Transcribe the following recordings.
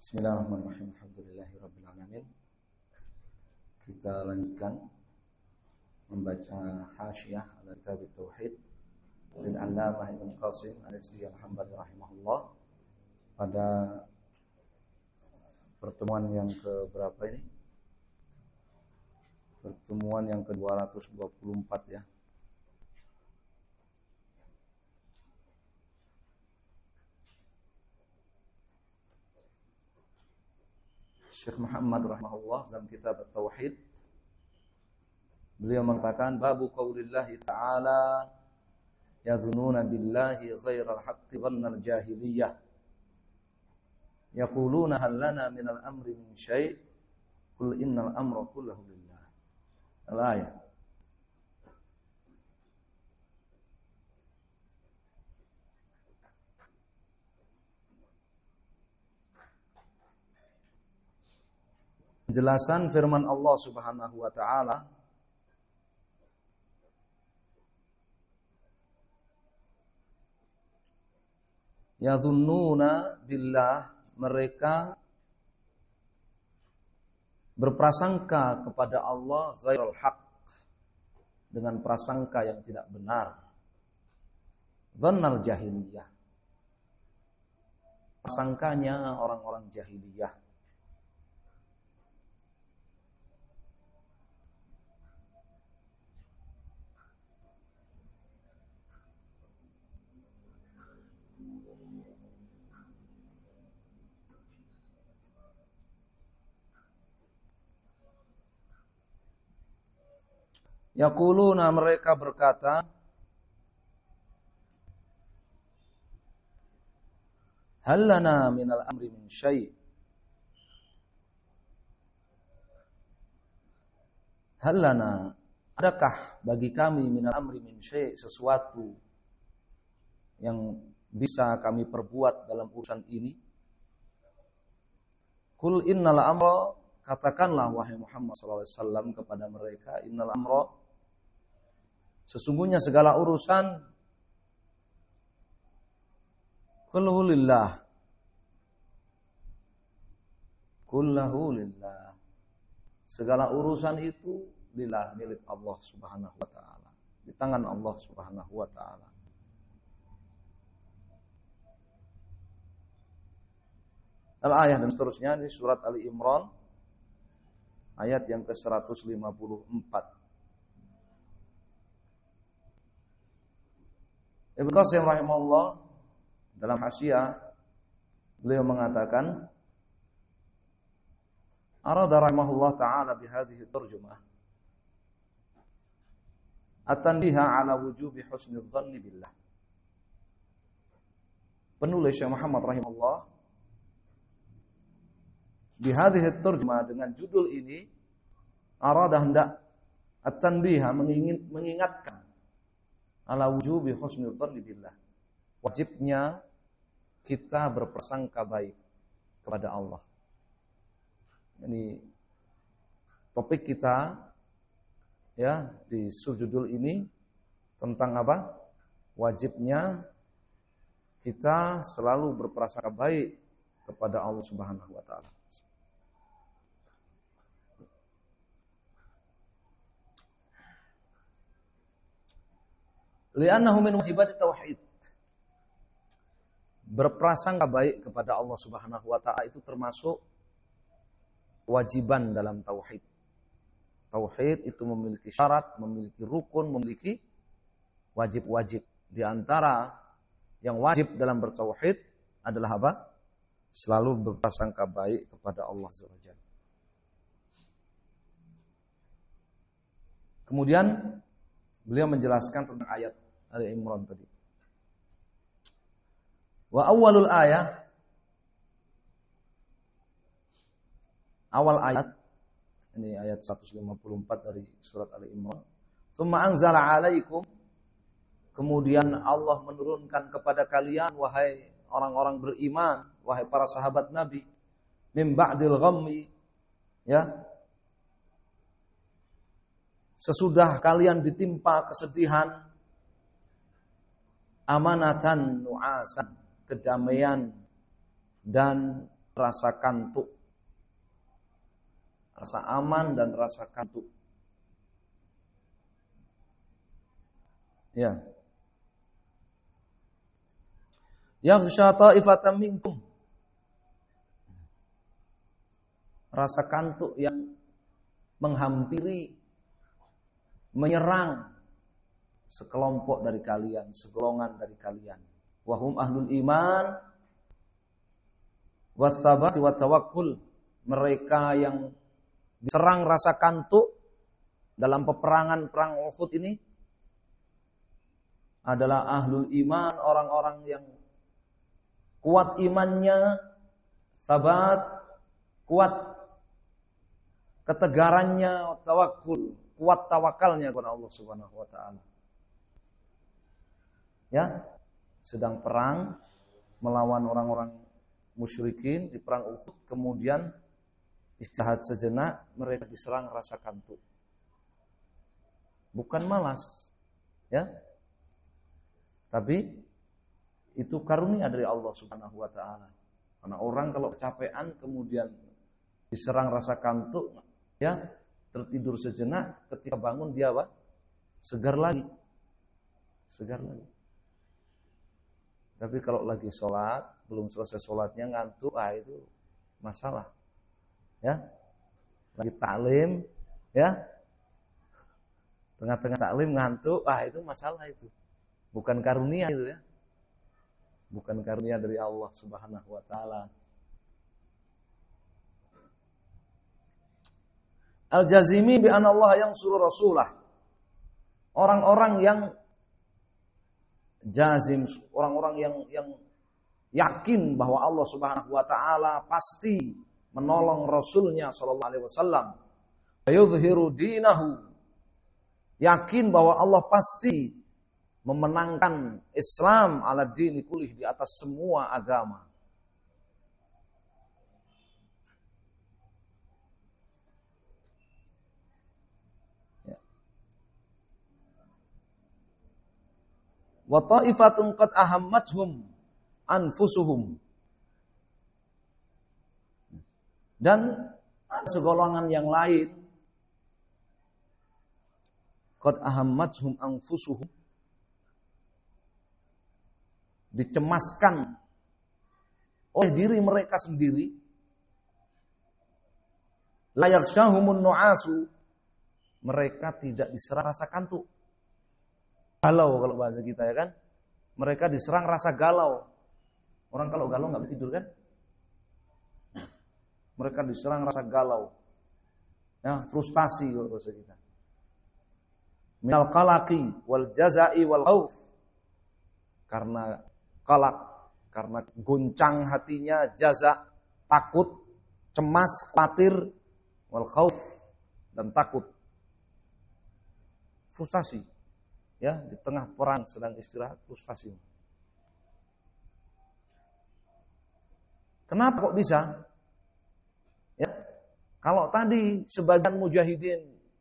Bismillahirrahmanirrahim. Alhamdulillahirrabbilalamin. Kita lanjutkan membaca Hasyiyah ala Kitab Tauhid lil Allamah Ibnu Qasim Al-Juz'i Al-Hambali rahimahullah. Pada pertemuan yang ke berapa ini? Pertemuan yang ke-224 ya. Syekh Muhammad rahimahullah dalam kitab Tauhid beliau mengatakan babu qaulillahi ta'ala yadhununa billahi ghairal haqqi dhannal jahiliyah yaquluna hal lana minal amri min syai' qul innal amra kulluhu lillah. Al-ayah. Penjelasan firman Allah Subhanahu wa taala yadhunnuna billah, mereka berprasangka kepada Allah ghairul haq, dengan prasangka yang tidak benar. Dhannal jahiliyah, prasangkanya orang-orang jahiliyah. Yaquluna, mereka berkata, hal lana minal amri min syai'. Hal lana, adakah bagi kami minal amri min syai', sesuatu yang bisa kami perbuat dalam urusan ini? Qul innal amra, katakanlah wahai Muhammad sallallahu alaihi wasallam kepada mereka, innal amra, sesungguhnya segala urusan kulluhu lillah. Kulluhu lillah. Segala urusan itu lillah, milik Allah Subhanahu wa taala. Di tangan Allah Subhanahu wa taala. Al-ayah dan seterusnya di surat Ali Imran ayat yang ke-154. Ibnu Qasim rahimahullah dalam Hasyiyah beliau mengatakan arada rahimahullah ta'ala bihadhihi tarjumah at-tanbiha ala wujubi husnil dhanni billah. Penulis Syekh Muhammad rahimahullah bihadhihi tarjumah, dengan judul ini arada hendak at-tanbiha, mengingatkan ala wujubi husnul dhanni billah, wajibnya kita berprasangka baik kepada Allah. Ini topik kita ya di subjudul ini tentang apa? Wajibnya kita selalu berprasangka baik kepada Allah Subhanahu wa taala. Li'annahu min wajibati tauhid. Berprasangka baik kepada Allah Subhanahu wa taala itu termasuk kewajiban dalam tauhid. Tauhid itu memiliki syarat, memiliki rukun, memiliki wajib-wajib. Di antara yang wajib dalam bertauhid adalah apa? Selalu berprasangka baik kepada Allah Subhanahu wa taala. Kemudian beliau menjelaskan tentang ayat Ali Imran tadi. Wa awwalul ayah, awal ayat, ini ayat 154 dari surat Ali Imran. Tsumma anzala 'alaikum, kemudian Allah menurunkan kepada kalian wahai orang-orang beriman, wahai para sahabat Nabi, mim ba'dil ghammi, ya, sesudah kalian ditimpa kesedihan, amanatan nu'asan, kedamaian dan rasa kantuk. Rasa aman dan rasa kantuk. Ya. Yaghsha ta'ifatan minkum. Rasa kantuk yang menghampiri, menyerang sekelompok dari kalian, segolongan dari kalian. Wahum ahlul iman watsabati wattawakkul. Mereka yang diserang rasa kantuk dalam peperangan perang Uhud ini adalah ahlul iman, orang-orang yang kuat imannya, sabat, kuat ketegarannya, tawakkul, kuat tawakalnya kepada Allah Subhanahu wa taala. Ya, sedang perang melawan orang-orang musyrikin di perang Uhud, kemudian istirahat sejenak, mereka diserang rasa kantuk. Bukan malas, ya. Tapi itu karunia dari Allah Subhanahu wa taala. Karena orang kalau kecapean kemudian diserang rasa kantuk, ya, tertidur sejenak, ketika bangun dia apa? Segar lagi. Segar lagi. Tapi kalau lagi sholat, belum selesai sholatnya ngantuk, itu masalah. Ya. Lagi taklim, ya. Tengah-tengah taklim ngantuk, itu masalah itu. Bukan karunia itu, ya. Bukan karunia dari Allah Subhanahu wa taala. Al-jazimi bi anna Allah yang suruh rasulah. Orang-orang yang jazim, orang-orang yang yakin bahwa Allah Subhanahu wa taala pasti menolong Rasulnya sallallahu alaihi wasallam. Yudhiru dinahu. Yakin bahwa Allah pasti memenangkan Islam ala dini kulih, di atas semua agama. Wa ta'ifatun qad ahammathum anfusuhum. Dan segolongan yang lain qad ahammathum anfusuhum, dicemaskan oleh diri mereka sendiri. La yaghshahumun nu'asu, mereka tidak diserang rasa kantuk. Galau kalau bahasa kita, ya kan? Mereka diserang rasa galau. Orang kalau galau nggak bisa tidur, kan? Mereka diserang rasa galau. Ya, frustasi kalau bahasa kita. Minal qalaqi wal jazai wal khauf. Karena qalaq, karena goncang hatinya, jaza, takut, cemas, khawatir, wal khauf, dan takut. Frustasi. Ya, di tengah perang sedang istirahat, frustasi. Kenapa kok bisa? Ya, kalau tadi sebagian mujahidin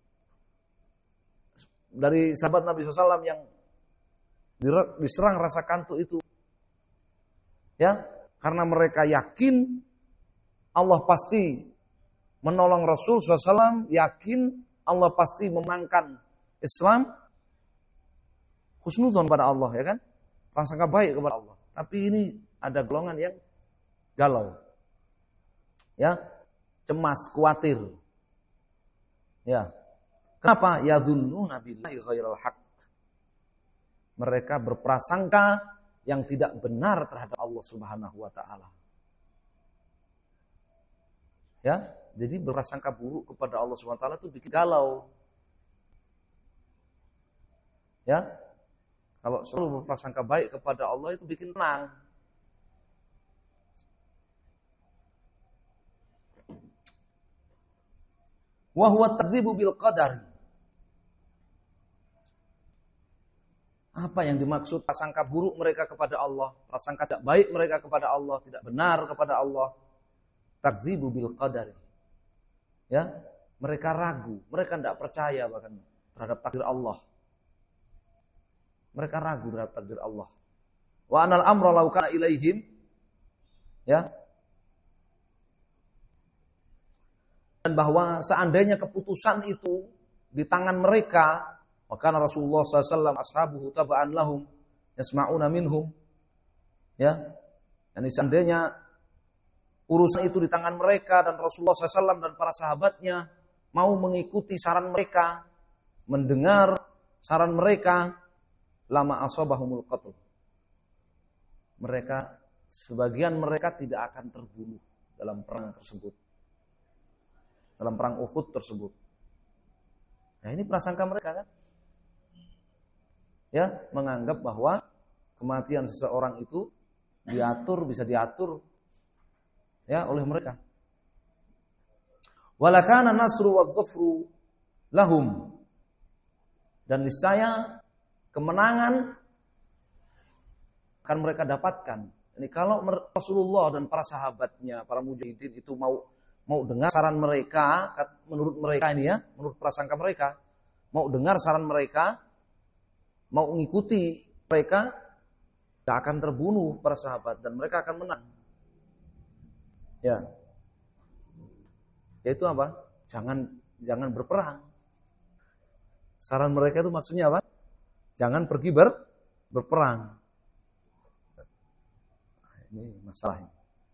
dari sahabat Nabi SAW yang diserang rasa kantuk itu, ya, karena mereka yakin Allah pasti menolong Rasul SAW, yakin Allah pasti memenangkan Islam, husnudzon pada Allah, ya kan? Prasangka baik kepada Allah. Tapi ini ada golongan yang galau. Ya, cemas, khawatir. Ya. Kenapa? Yadzunnuna billahi ghairal haq. Mereka berprasangka yang tidak benar terhadap Allah Subhanahu wa taala. Ya, jadi berprasangka buruk kepada Allah Subhanahu wa taala itu bikin galau. Ya. Kalau selalu berprasangka baik kepada Allah itu bikin tenang. Wa huwa tadzibu bil qadar. Apa yang dimaksud prasangka buruk mereka kepada Allah, prasangka tidak baik mereka kepada Allah, tidak benar kepada Allah? Tadzibu bil qadar. Ya, mereka ragu, mereka tidak percaya bahkan terhadap takdir Allah. Mereka ragu terhadap takdir Allah. Wa anal amra law kana ilaihim, ya, Dan bahwa seandainya keputusan itu di tangan mereka, maka Rasulullah SAW ashabuhu taba'an lahum yasma'una minhum. Ya. Dan seandainya urusan itu di tangan mereka dan Rasulullah SAW dan para sahabatnya mau mengikuti saran mereka, mendengar saran mereka, lama asabahumul qatl. Sebagian mereka tidak akan terbunuh dalam perang tersebut. Dalam perang Uhud tersebut. Nah, ini prasangka mereka kan? Ya, menganggap bahwa kematian seseorang itu bisa diatur ya oleh mereka. Walakana nasru wadh-dhafru lahum. Dan niscaya kemenangan akan mereka dapatkan. Ini kalau Rasulullah dan para sahabatnya, para mujahidin itu mau dengar saran mereka, menurut mereka ini ya, menurut prasangka mereka, mau dengar saran mereka, mau mengikuti mereka, tidak akan terbunuh para sahabat dan mereka akan menang. Ya. Yaitu apa? Jangan berperang. Saran mereka itu maksudnya apa? Jangan pergi berperang. Ini masalahnya.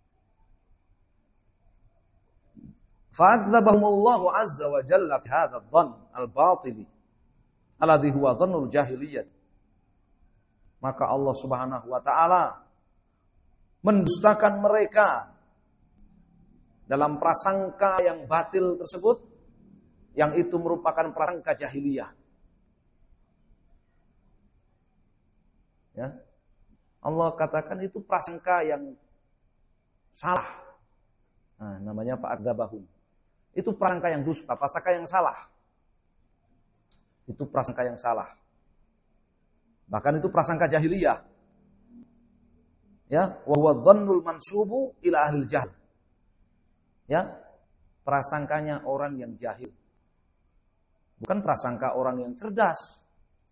Fa'adzabahumullahu azza wa jalla fi hadha adh-dhann al-batili alladhi huwa dhannul jahiliyah. Maka Allah Subhanahu wa taala mendustakan mereka dalam prasangka yang batil tersebut, yang itu merupakan prasangka jahiliyah. Ya. Allah katakan itu prasangka yang salah. Nah, namanya fa'adzabahum. Itu prasangka yang dusta, prasangka yang salah. Itu prasangka yang salah. Bahkan itu prasangka jahiliyah. Ya, wa huwa dhannul mansubu ila ahlil jahl. Ya, prasangkanya orang yang jahil. Bukan prasangka orang yang cerdas.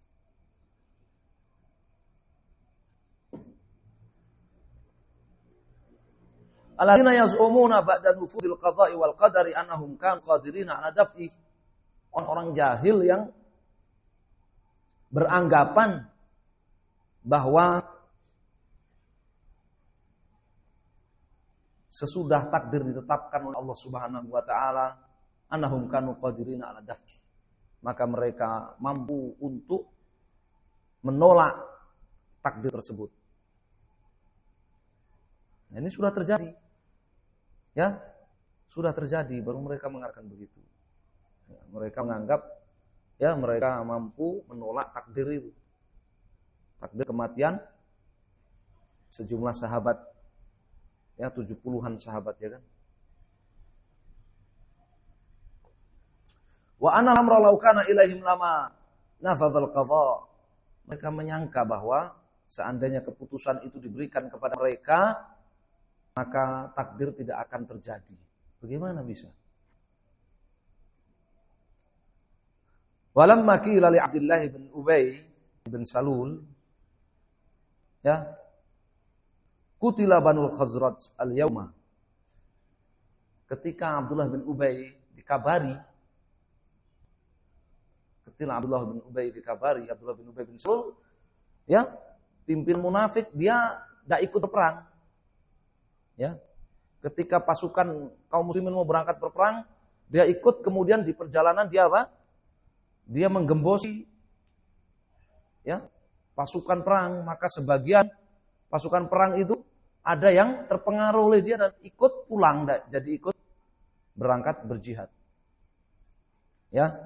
Alladzina yaz'umuna ba'da nufudil qada'i wal qadari annahum kanu qadirina 'ala daf'i. Orang-orang jahil yang beranggapan bahwa sesudah takdir ditetapkan oleh Allah Subhanahu wa taala, annahum kanu qadirina 'ala daf'i. Maka mereka mampu untuk menolak takdir tersebut. Nah, ini sudah terjadi. Ya, sudah terjadi, baru mereka mengatakan begitu. Ya, mereka menganggap ya mereka mampu menolak takdir itu. Takdir kematian sejumlah sahabat. Ya, 70-an sahabat ya kan. Wa anna amra law kana ilaihim lama nafadzal qadha. Mereka menyangka bahwa seandainya keputusan itu diberikan kepada mereka, maka takdir tidak akan terjadi. Bagaimana bisa? Walamma qila li Abdullah bin Ubay bin Salul, ya, qutila Banul Khazraj al-yauma. Ketika Abdullah bin Ubay dikabari, Abdullah bin Ubay bin Salul, ya, pimpin munafik, dia tidak ikut berperang. Ya, ketika pasukan kaum muslimin mau berangkat berperang, dia ikut, kemudian di perjalanan dia apa? Dia menggembosi ya, pasukan perang, maka sebagian pasukan perang itu ada yang terpengaruh oleh dia dan ikut pulang, jadi ikut berangkat berjihad. Ya.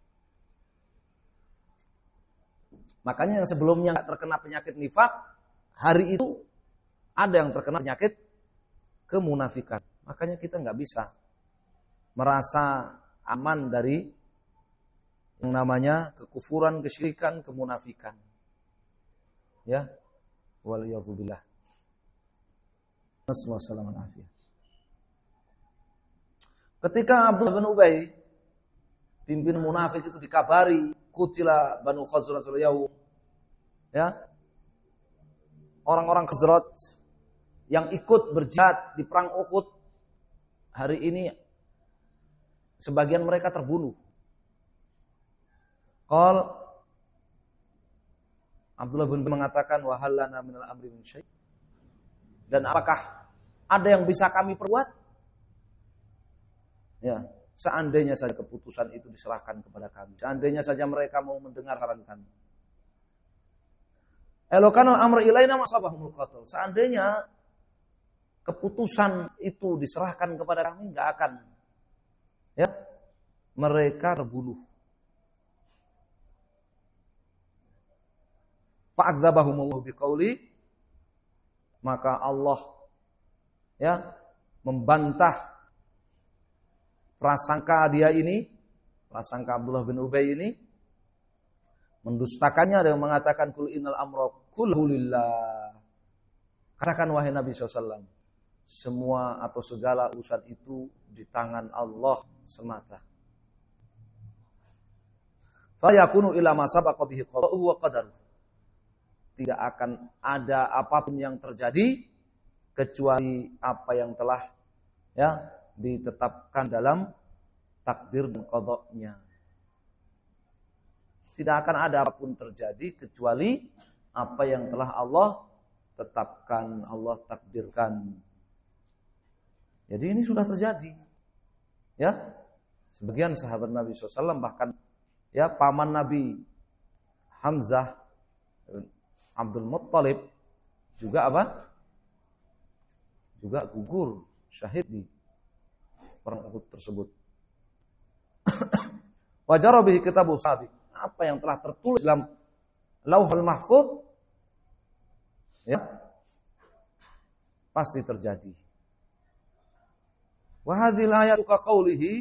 Makanya yang sebelumnya enggak terkena penyakit nifak, hari itu ada yang terkena penyakit kemunafikan. Makanya kita nggak bisa merasa aman dari yang namanya kekufuran, kesyirikan, kemunafikan. Ya, waliyadzubillah. Wassalamualaikum warahmatullahi. Ketika Abdullah bin Ubay, pimpin munafik itu dikabari, qutila Banu Khazraj al-yaum. Ya. Orang-orang Khazraj yang ikut berjihad di perang Uhud hari ini sebagian mereka terbunuh. Qal Abdullah bin mengatakan wa hal lana minal amri min syai'. Dan apakah ada yang bisa kami perbuat? Ya, seandainya saja keputusan itu diserahkan kepada kami. Seandainya saja mereka mau mendengar saran kami. Elokanul amr ilaina masabahumul qatl. Seandainya keputusan itu diserahkan kepada kami, enggak akan ya mereka terbunuh. Fa'adzabahumullahu biqauli, maka Allah ya membantah prasangka dia ini, prasangka Abdullah bin Ubay ini, mendustakannya dengan mengatakan kul innal amra kulluhu lillah. Katakan wahai Nabi SAW, semua atau segala urusan itu di tangan Allah semata. Fa yakunu ila ma sabaqa bihi qada'uhu wa qadaruhu. Tidak akan ada apapun yang terjadi kecuali apa yang telah ya ditetapkan dalam takdir dan qada'nya. Tidak akan ada apapun terjadi kecuali apa yang telah Allah tetapkan, Allah takdirkan. Jadi ini sudah terjadi. Ya. Sebagian sahabat Nabi SAW bahkan ya paman Nabi Hamzah Abdul Muttalib juga apa? Juga gugur syahid di perang Uhud tersebut. Wajara bihi kitabu sabiq. Apa yang telah tertulis dalam Lauhul Mahfuz ya pasti terjadi. Wa hadhil ayatu ka qaulihi,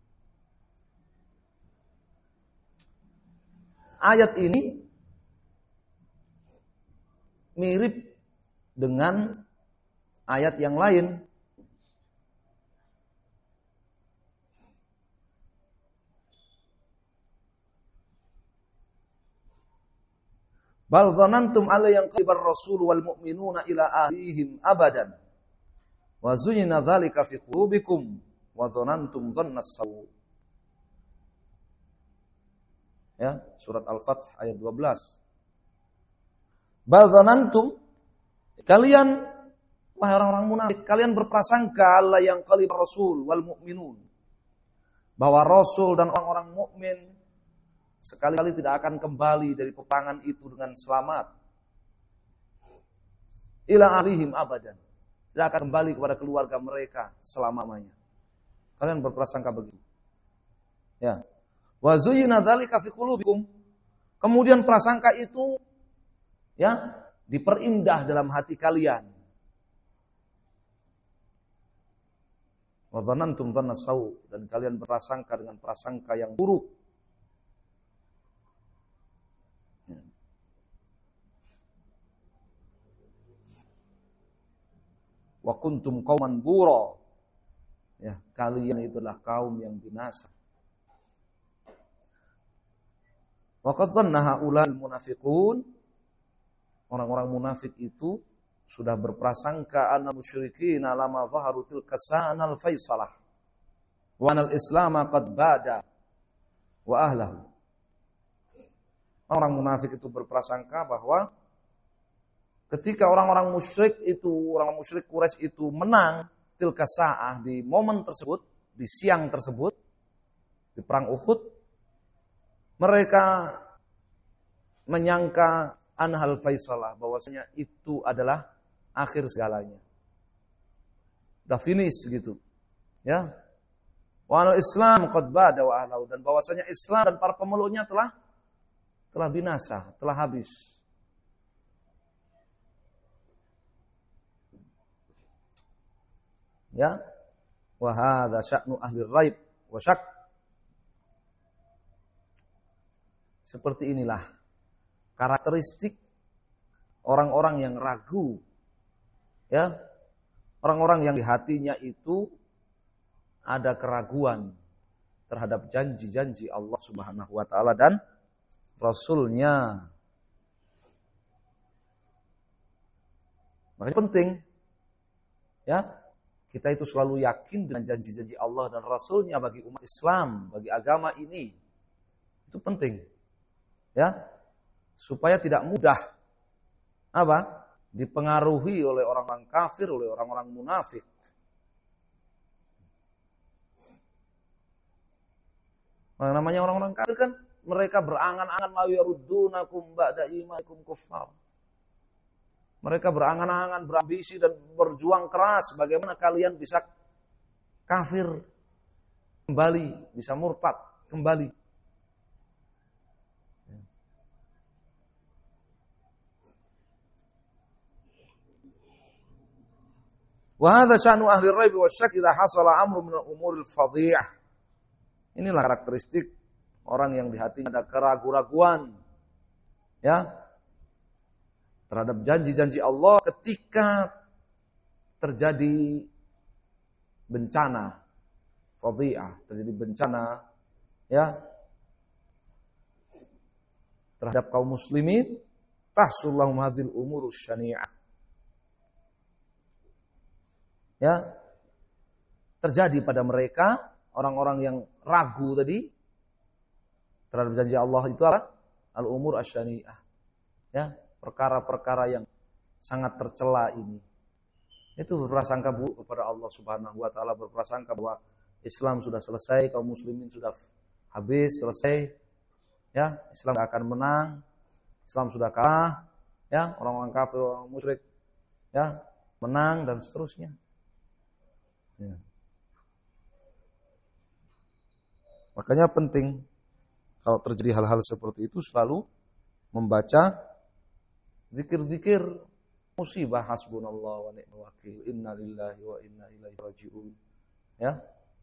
ayat ini mirip dengan ayat yang lain. Bal dhanantum alla yanqalibar rasul wal mu'minuna ila ahlihim abadan. Wa zuyyina dzalika fi qulubikum wa dhanantum dhannas saw. Ya, surat Al-Fath ayat 12. Bal dhanantum, kalian wahai orang-orang munafik, kalian berprasangka alla yanqalibar rasul wal mu'minun, bahwa rasul dan orang-orang mukmin sekali-kali tidak akan kembali dari peperangan itu dengan selamat. Ila ahlihim abadan. Tidak akan kembali kepada keluarga mereka selama-lamanya. Kalian berprasangka begitu. Ya. Wa zuyyina dzalika fi qulubikum. Kemudian prasangka itu ya diperindah dalam hati kalian. Wa dzanantum dhanna saw, dan kalian berprasangka dengan prasangka yang buruk. Wa kuntum qauman bura. Ya, kalian itulah kaum yang binasa. Wa qad dhanna haulal munafiqun. Orang-orang munafik itu sudah berprasangka anna musyrikin lama zaharu tilka sa'anal faisalah. Wa anal islam qad bada wa ahlahu. Orang munafik itu berprasangka bahwa ketika orang-orang musyrik Quraisy itu menang tilka sa'ah di momen tersebut, di siang tersebut, di perang Uhud, mereka menyangka anhal faisalah, bahwasanya itu adalah akhir segalanya. Dah finish gitu. Ya. Wa anal Islam qad bada wa ahlahu, dan bahwasanya Islam dan para pemeluknya telah binasa, telah habis. Ya, wa hadza sya'nu ahli raib wa syak. Seperti inilah karakteristik orang-orang yang ragu. Ya. Orang-orang yang di hatinya itu ada keraguan terhadap janji-janji Allah Subhanahu wa taala dan Rasul-Nya. Makanya penting ya, Kita itu selalu yakin dengan janji-janji Allah dan Rasulnya bagi umat Islam, bagi agama ini. Itu penting. Ya. Supaya tidak mudah dipengaruhi oleh orang-orang kafir, oleh orang-orang munafik. Namanya orang-orang kafir kan mereka berangan-angan la yaruddunakum ba'da imanikum kuffar. Mereka berangan-angan, berambisi dan berjuang keras bagaimana kalian bisa kafir kembali, bisa murtad kembali. Wa hadza sya'nu ahli ar-raib wasyak idza hasala amru min al-umuril fadhiyah. Inilah karakteristik orang yang di hatinya ada keraguan-raguan, ya, terhadap janji-janji Allah ketika terjadi bencana fadhi'ah, terjadi bencana ya terhadap kaum muslimin, tahsullahum hadzal umurus syani'ah. Ya, terjadi pada mereka orang-orang yang ragu tadi terhadap janji Allah itu apa? Al-umur asyani'ah. Ya, perkara-perkara yang sangat tercela ini. Itu berprasangka buruk kepada Allah Subhanahu wa taala, berprasangka bahwa Islam sudah selesai, kaum muslimin sudah habis, selesai. Ya, Islam akan menang. Islam sudah kalah, ya, orang-orang kafir, orang musyrik ya, menang dan seterusnya. Ya. Makanya penting kalau terjadi hal-hal seperti itu selalu membaca zikir-zikir musibah, hasbunallah wa ni'mal wakil, inna lillahi wa inna ilaihi raji'un. Ya.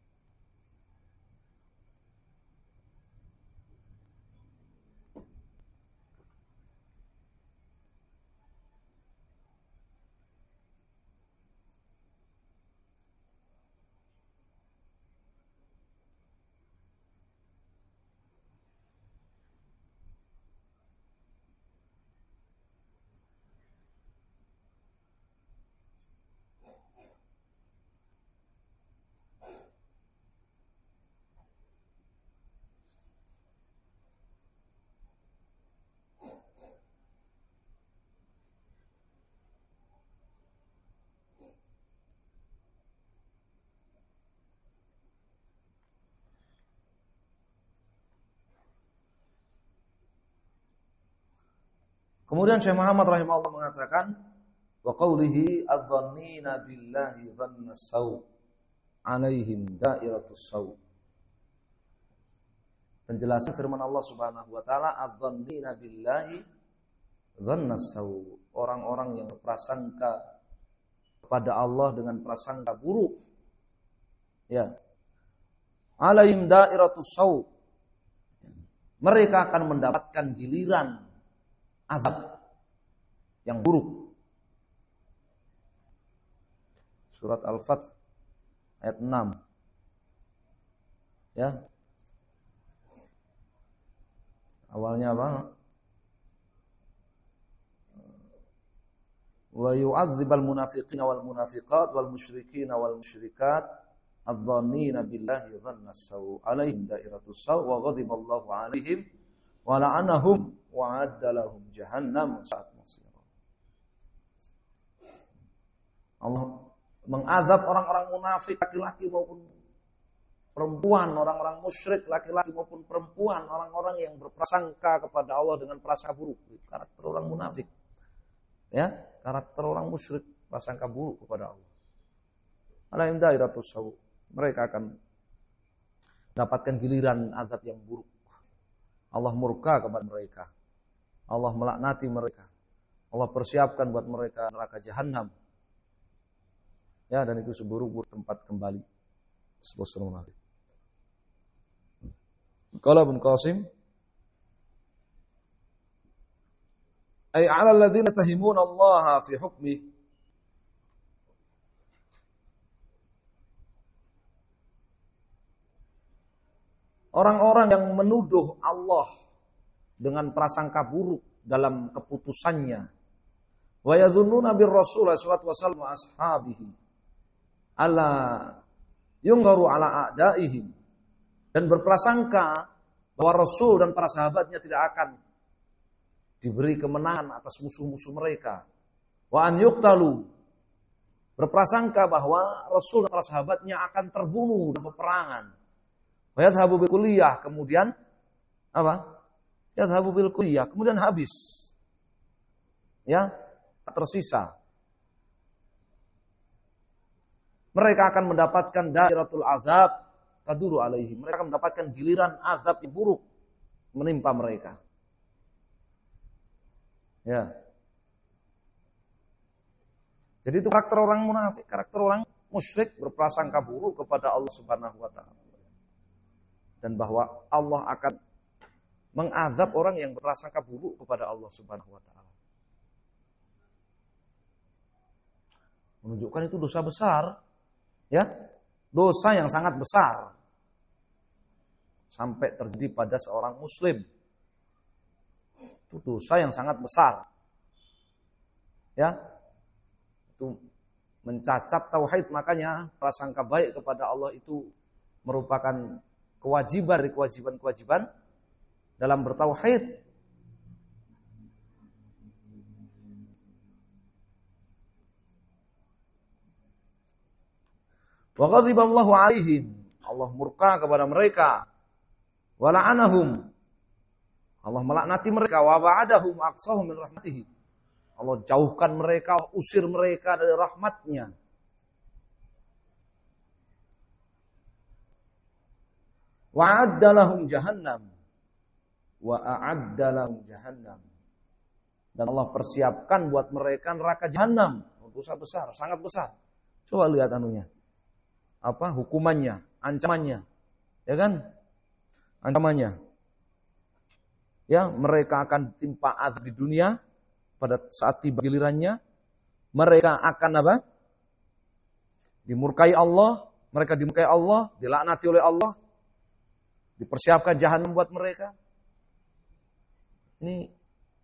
Kemudian Syekh Muhammad rahimahullah mengatakan wa qawlihi adh-dhannina billahi dhanna saw alaihim dairatus saw. Penjelasan firman Allah Subhanahu wa taala adh-dhannina billahi dhanna saw, orang-orang yang berprasangka kepada Allah dengan prasangka buruk. Ya. Alaihim dairatus saw. Mereka akan mendapatkan giliran azab yang buruk. Surat Al-Fath ayat 6. Ya. Awalnya apa? Wa yu'adzibal munafiqina wal munafiqat wal musyrikina wal musyrikat adh-dhannina billahi dhanna saw alaihim dairatus saw wa ghadiballahu alaihim wa la'anahum wa addalahum jahannam sa'at masira. Allah mengazab orang-orang munafik laki-laki maupun perempuan, orang-orang musyrik laki-laki maupun perempuan, orang-orang yang berprasangka kepada Allah dengan prasangka buruk. Karakter orang munafik. Ya, karakter orang musyrik prasangka buruk kepada Allah. Alaihim dairatus saw. Mereka akan dapatkan giliran azab yang buruk. Allah murka kepada mereka. Allah melaknati mereka. Allah persiapkan buat mereka neraka jahanam. Ya, dan itu seburuk-buruk tempat kembali. Subhanallah. Qala Ibnu Qasim ay 'ala alladziina tahimuna Allah fi hukmihi. Orang-orang yang menuduh Allah dengan prasangka buruk dalam keputusannya. Wa yadhunnuna bir Rasul sallallahu alaihi wasallam wa ashabihi alla yungharu ala a'daihim, dan berprasangka bahwa Rasul dan para sahabatnya tidak akan diberi kemenangan atas musuh-musuh mereka. Wa an yuqtalu, berprasangka bahwa Rasul dan para sahabatnya akan terbunuh dalam peperangan. Wa yadhhabu bil kulliyah, kemudian apa? Yadhhabu bil kulliyah, kemudian habis. Ya, tak tersisa. Mereka akan mendapatkan dairatul azab taduru alaihi. Mereka akan mendapatkan giliran azab yang buruk menimpa mereka. Ya. Jadi itu karakter orang munafik, karakter orang musyrik, berprasangka buruk kepada Allah Subhanahu wa taala. Dan bahwa Allah akan mengazab orang yang berprasangka buruk kepada Allah Subhanahu wa taala. Menunjukkan itu dosa besar, ya. Dosa yang sangat besar. Sampai terjadi pada seorang muslim. Itu dosa yang sangat besar. Ya. Itu mencacat tauhid, makanya prasangka baik kepada Allah itu merupakan kewajiban dari kewajiban-kewajiban dalam bertauhid. Wa ghadiballahu 'alaihim, Allah murka kepada mereka. Wa la'anahum, Allah melaknati mereka. Wa ba'adahum aqsahum min rahmatihi, Allah jauhkan mereka, usir mereka dari rahmatnya. Wa a'adda lahum jahannam, wa a'adda lahum jahannam, dan Allah persiapkan buat mereka neraka jahanam. Dosa besar, sangat besar. Coba lihat anunya. Apa hukumannya, ancamannya. Ya kan? Ancamannya. Ya, mereka akan ditimpa azab di dunia pada saat tiba gilirannya. Mereka akan apa? Dimurkai Allah, mereka dimurkai Allah, dilaknati oleh Allah. Dipersiapkan jahanam buat mereka. Ini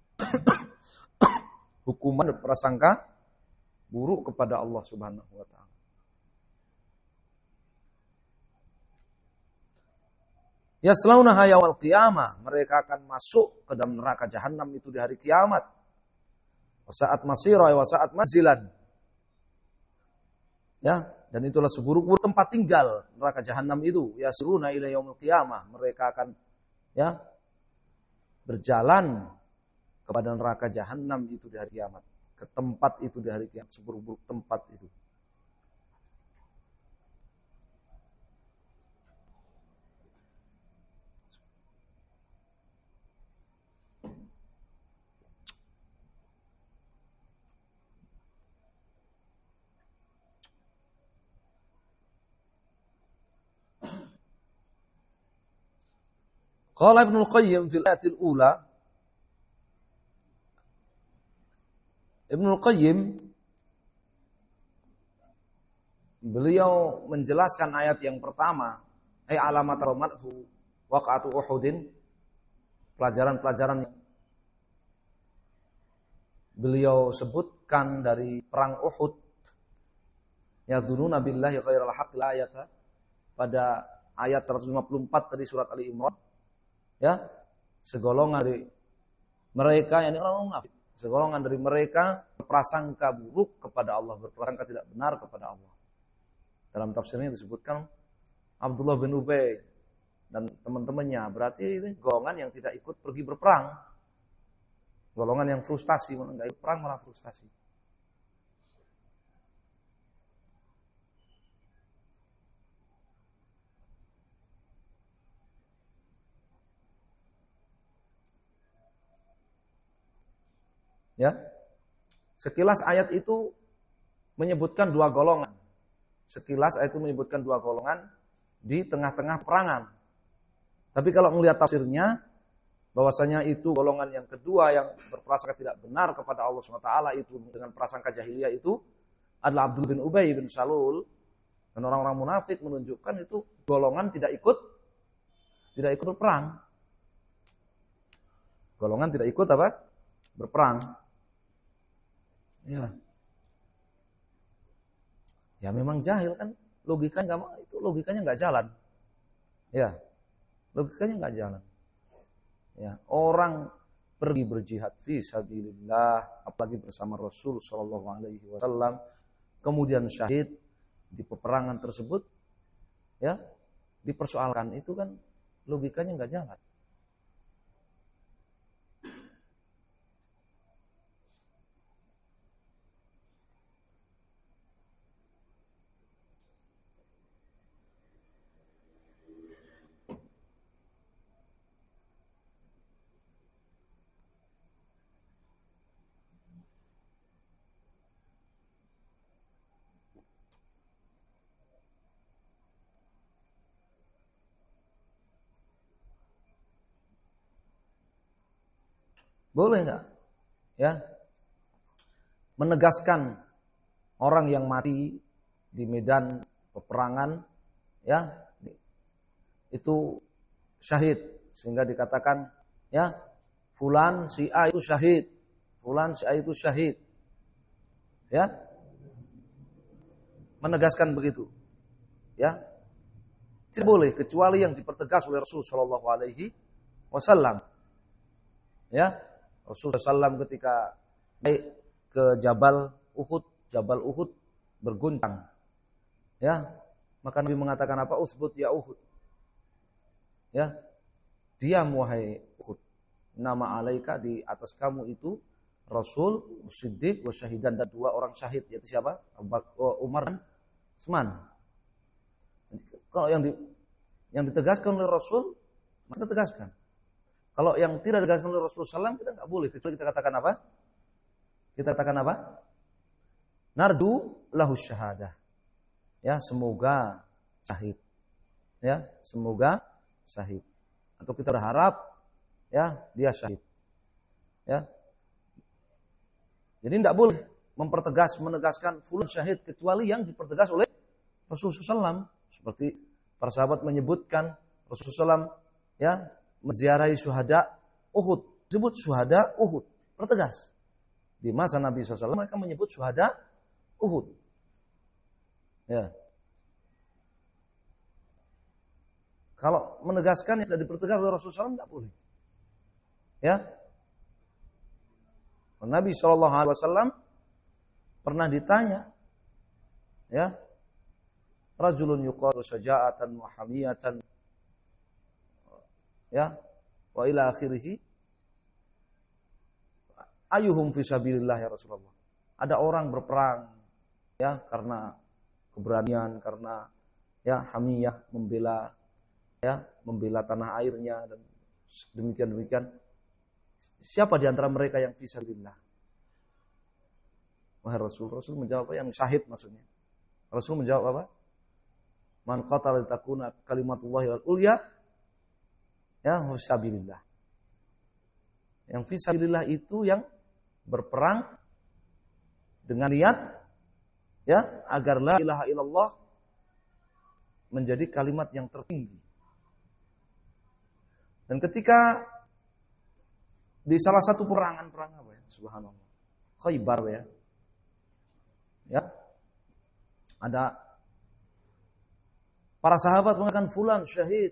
hukuman dan prasangka buruk kepada Allah Subhanahu wa taala. Yaslaunaha yaumil qiyamah, mereka akan masuk ke dalam neraka jahanam itu di hari kiamat. Wa sa'at masira wa sa'at manzilan. Ya, dan itulah seburuk-buruk tempat tinggal neraka jahanam itu. Yasluna ila yaumil qiyamah, mereka akan ya berjalan kepada neraka jahanam itu di hari kiamat, ke tempat itu di hari kiamat, seburuk-buruk tempat itu. Qala Ibnu Qayyim fil ayatil ula, Ibnu Qayyim beliau menjelaskan ayat yang pertama, alamat ramadhu waqa'atu Uhudin, pelajaran-pelajaran yang beliau sebutkan dari perang Uhud. Yadhununa billahi ghairal haqqil ayata, pada ayat 154 dari surat Ali Imran. Ya, segolongan dari mereka, yang orang munafik, segolongan dari mereka berprasangka buruk kepada Allah, berprasangka tidak benar kepada Allah. Dalam tafsirnya disebutkan Abdullah bin Ubay dan teman-temannya, berarti ini golongan yang tidak ikut pergi berperang, golongan yang frustasi, enggak ikut perang malah frustasi. Ya, sekilas ayat itu menyebutkan dua golongan. Sekilas ayat itu menyebutkan dua golongan di tengah-tengah perangan. Tapi kalau melihat tafsirnya, bahwasanya itu golongan yang kedua yang berprasangka tidak benar kepada Allah SWT itu dengan prasangka jahiliyah itu adalah Abdul bin Ubay bin Salul dan orang-orang munafik, menunjukkan itu golongan tidak ikut berperang. Golongan tidak ikut apa? Berperang. Ya. Ya memang jahil kan, logikanya nggak jalan. Ya, logikanya nggak jalan. Ya, orang pergi berjihad fi sabilillah, apalagi bersama Rasul Shallallahu Alaihi Wasallam, kemudian syahid di peperangan tersebut, ya dipersoalkan, itu kan logikanya nggak jalan. Boleh nggak? Ya, menegaskan orang yang mati di medan peperangan, ya itu syahid, sehingga dikatakan, ya fulan si A itu syahid, fulan si A itu syahid, ya menegaskan begitu, ya tidak boleh kecuali yang dipertegas oleh Rasul Shallallahu Alaihi Wasallam, ya Rasul SAW ketika naik ke Jabal Uhud berguncang, ya maka Nabi mengatakan apa? Utsbut ya Uhud, ya diam wahai Uhud, nama alaika, di atas kamu itu Rasul, Siddiq, wasyahidan, dan 2 orang syahid, yaitu siapa? Umar dan Utsman. Kalau yang ditegaskan oleh Rasul, maka kita tegaskan. Kalau yang tidak ditegaskan oleh Rasul SAW, kita nggak boleh. Kecuali kita katakan apa? Kita katakan apa? Nardu lahu syahadah. Ya, semoga syahid. Ya, semoga syahid. Atau kita berharap, ya dia syahid. Ya. Jadi tidak boleh menegaskan fulan syahid, kecuali yang dipertegas oleh Rasulullah SAW. Seperti para sahabat menyebutkan Rasulullah SAW, ya menziarahi syuhada Uhud, disebut syuhada Uhud, pertegas. Di masa Nabi SAW mereka menyebut syuhada Uhud. Ya. Kalau menegaskan yang tidak dipertegas oleh Rasulullah SAW tidak boleh. Ya. Nabi SAW pernah ditanya, ya, rajulun yuqalu syaja'atan wa hamiyatan, ya, wa ila akhirih, ayuhum fi sabilillah ya Rasulullah. Ada orang berperang, ya, karena keberanian, karena ya hamiyah, membela tanah airnya, dan demikian. Siapa di antara mereka yang fi sabilillah? Wahai Rasul menjawab, yang syahid maksudnya. Rasul menjawab apa? Man qatala litakuna kalimatullahi al-ulya, ya fisabilillah. Yang fisabilillah itu yang berperang dengan niat, ya, agar la ilaha illallah menjadi kalimat yang tertinggi. Dan ketika di salah satu perang apa ya? Subhanallah. Khaybar ya. Ya. Ada para sahabat mengatakan fulan syahid.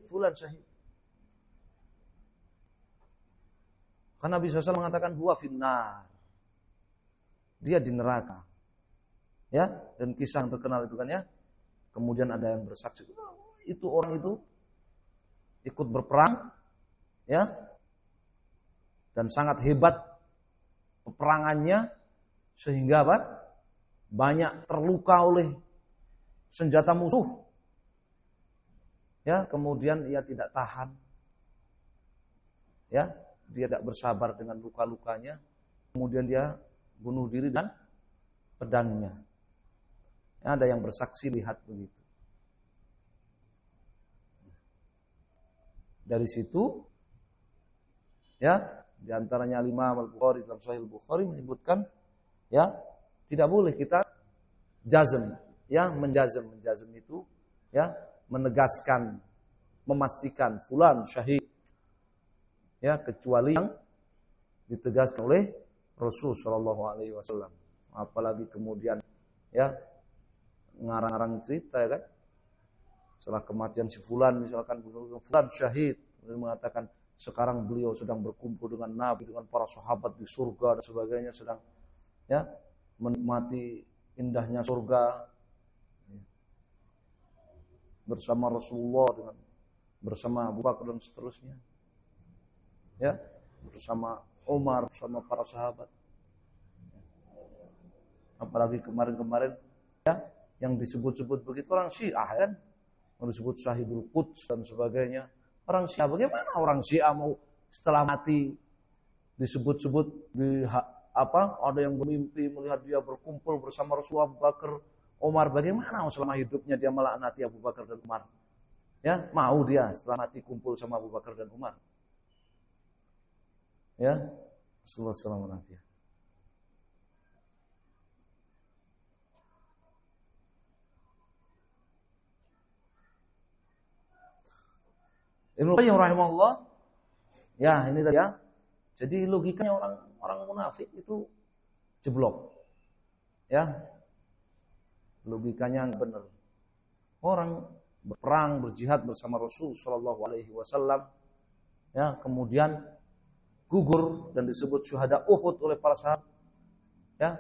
Karena Nabi SAW mengatakan huwa finnar. Dia di neraka. Ya, dan kisah yang terkenal itu kan ya. Kemudian ada yang bersaksi, itu orang itu ikut berperang, ya. Dan sangat hebat peperangannya sehingga apa? Banyak terluka oleh senjata musuh. Ya, kemudian ia tidak tahan. Ya, dia tidak bersabar dengan luka-lukanya. Kemudian dia bunuh diri dan pedangnya. Ya, ada yang bersaksi lihat begitu. Dari situ, ya, di antaranya Imam Al-Bukhari dalam Sahih Al-Bukhari menyebutkan, ya, tidak boleh kita jazm, ya, menjazm itu, ya, menegaskan, memastikan fulan syahid, ya, kecuali yang ditegaskan oleh Rasul Shallallahu Alaihi Wasallam. Apalagi kemudian, ya, ngarang-ngarang cerita ya kan. Setelah kematian si fulan misalkan fulan syahid, mengatakan sekarang beliau sedang berkumpul dengan Nabi, dengan para sahabat di surga dan sebagainya, sedang ya menikmati indahnya surga bersama Rasulullah, dengan bersama Abu Bakar dan seterusnya. Ya, bersama Umar, bersama para sahabat. Apalagi kemarin-kemarin ya yang disebut-sebut begitu orang Syiah kan, yang disebut Syahidul Quds dan sebagainya. Orang Syiah, bagaimana orang Syiah mau setelah mati disebut-sebut di ada yang bermimpi melihat dia berkumpul bersama Rasulullah, Abu Bakar, Umar, bagaimana selama hidupnya dia melaknati Abu Bakar dan Umar? Ya, mau dia setelah mati kumpul sama Abu Bakar dan Umar. Ya, sallallahu alaihi wasallam. Ibnu Qayyim rahimahullah, ya ini tadi ya. Jadi logikanya orang munafik itu jeblok. Ya. Logikanya benar. Orang berperang, berjihad bersama Rasul sallallahu alaihi wasallam, ya, kemudian gugur dan disebut syuhada Uhud oleh para sahabat. Ya.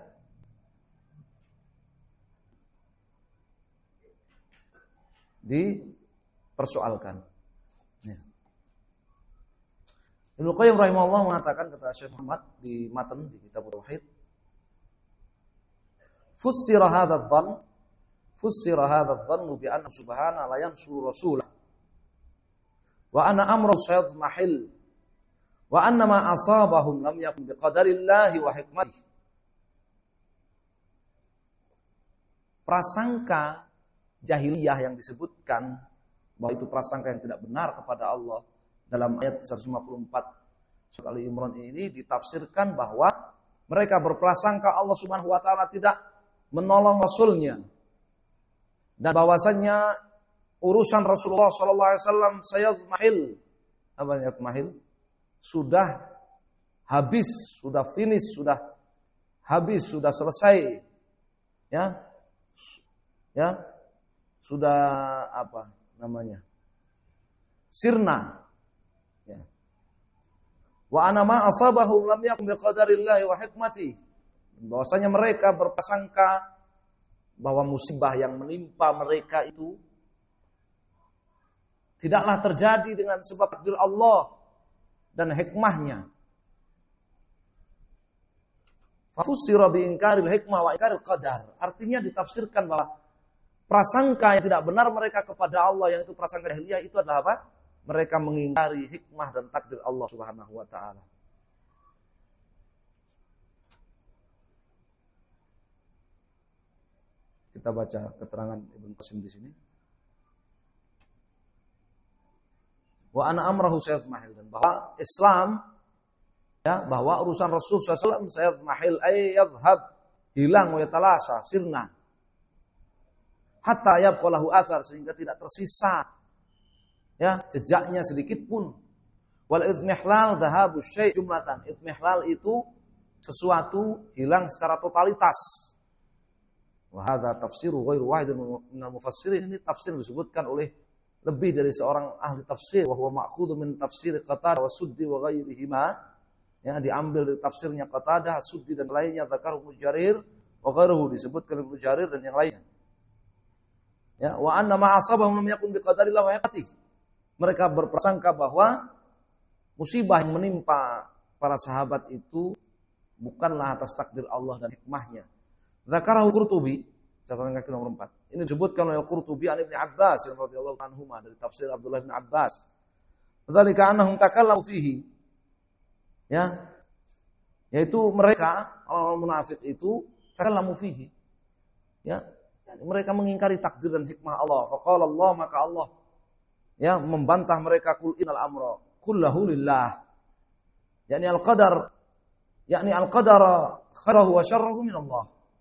Dipersoalkan. Ibnu Qayyim rahimahullah mengatakan, kata Syekh Muhammad di matan di kitab Tauhid, fussira hadzal dhann bi anna subhana la yansuru rasulah wa anna amru sayadmahil wa anna ma asabahum lam yakun biqadarillahi wa hikmatihi. Prasangka jahiliyah yang disebutkan bahwa itu prasangka yang tidak benar kepada Allah dalam ayat 154 surat Ali Imran ini ditafsirkan bahwa mereka berprasangka Allah Subhanahu wa taala tidak menolong rasulnya, dan bahwasannya urusan Rasulullah sallallahu alaihi wasallam sayadmahil, apa yadmahil? Sudah habis, sudah finish, sudah habis, sudah selesai. Ya. Ya. Sudah apa namanya? Sirna. Ya. Wa ana ma asabahum lam yakun biqadarillahi wa hikmati. Bahwasanya mereka berprasangka bahwa musibah yang menimpa mereka itu tidaklah terjadi dengan sebab takdir Allah dan hikmahnya. Fa fusira bi inkaril hikmah wa inkaril qadar. Artinya ditafsirkan bahwa prasangka yang tidak benar mereka kepada Allah, yang itu prasangka jahiliyah, itu adalah apa? Mereka mengingkari hikmah dan takdir Allah Subhanahu wa taala. Kita baca keterangan Ibnu Qasim di sini. Wa ana amrahu sayadmahil, dan bahwa Islam, ya, bahwa urusan Rasul sallallahu alaihi wasallam sayadmahil ay yadhhab, hilang, wa yatalasa, sirna. Hatta yabqalahu athar, sehingga tidak tersisa ya jejaknya sedikit pun. Wal idmihlal dhahabu syai' jumlatan. Idmihlal itu sesuatu hilang secara totalitas. Wa hadza tafsiru ghairu wahid minal mufassirin. Ini tafsir disebutkan oleh lebih dari seorang ahli tafsir, wa huwa ma'khudhu min tafsir Qatadah wa Suddi wa ghairihima. Ya, diambil dari tafsirnya Qatadah, Suddi dan lainnya, dzakar Ibnu Jarir wa ghairuhu, disebutkan Ibnu Jarir dan yang lainnya. Ya, wa anna ma asabahum lam yakun biqadarillah wa hikmatihi. Mereka berprasangka bahwa musibah yang menimpa para sahabat itu bukanlah atas takdir Allah dan hikmahnya. Dzakarahu Qurtubi, catatan kaki nomor 4. Ini disebutkan oleh Qurtubi an Ibnu Abbas radhiyallahu anhuma, dari tafsir Abdullah bin Abbas. Dzalika annahum takallamu fihi. Ya. Yaitu mereka orang munafik itu takallamu fihi. Ya. Mereka mengingkari takdir dan hikmah Allah. Faqala Allah, maka Allah ya membantah mereka, kul innal amra kullahu lillah. Yakni al-qadar, yakni al-qadara khairahu wa syarruhu min Allah.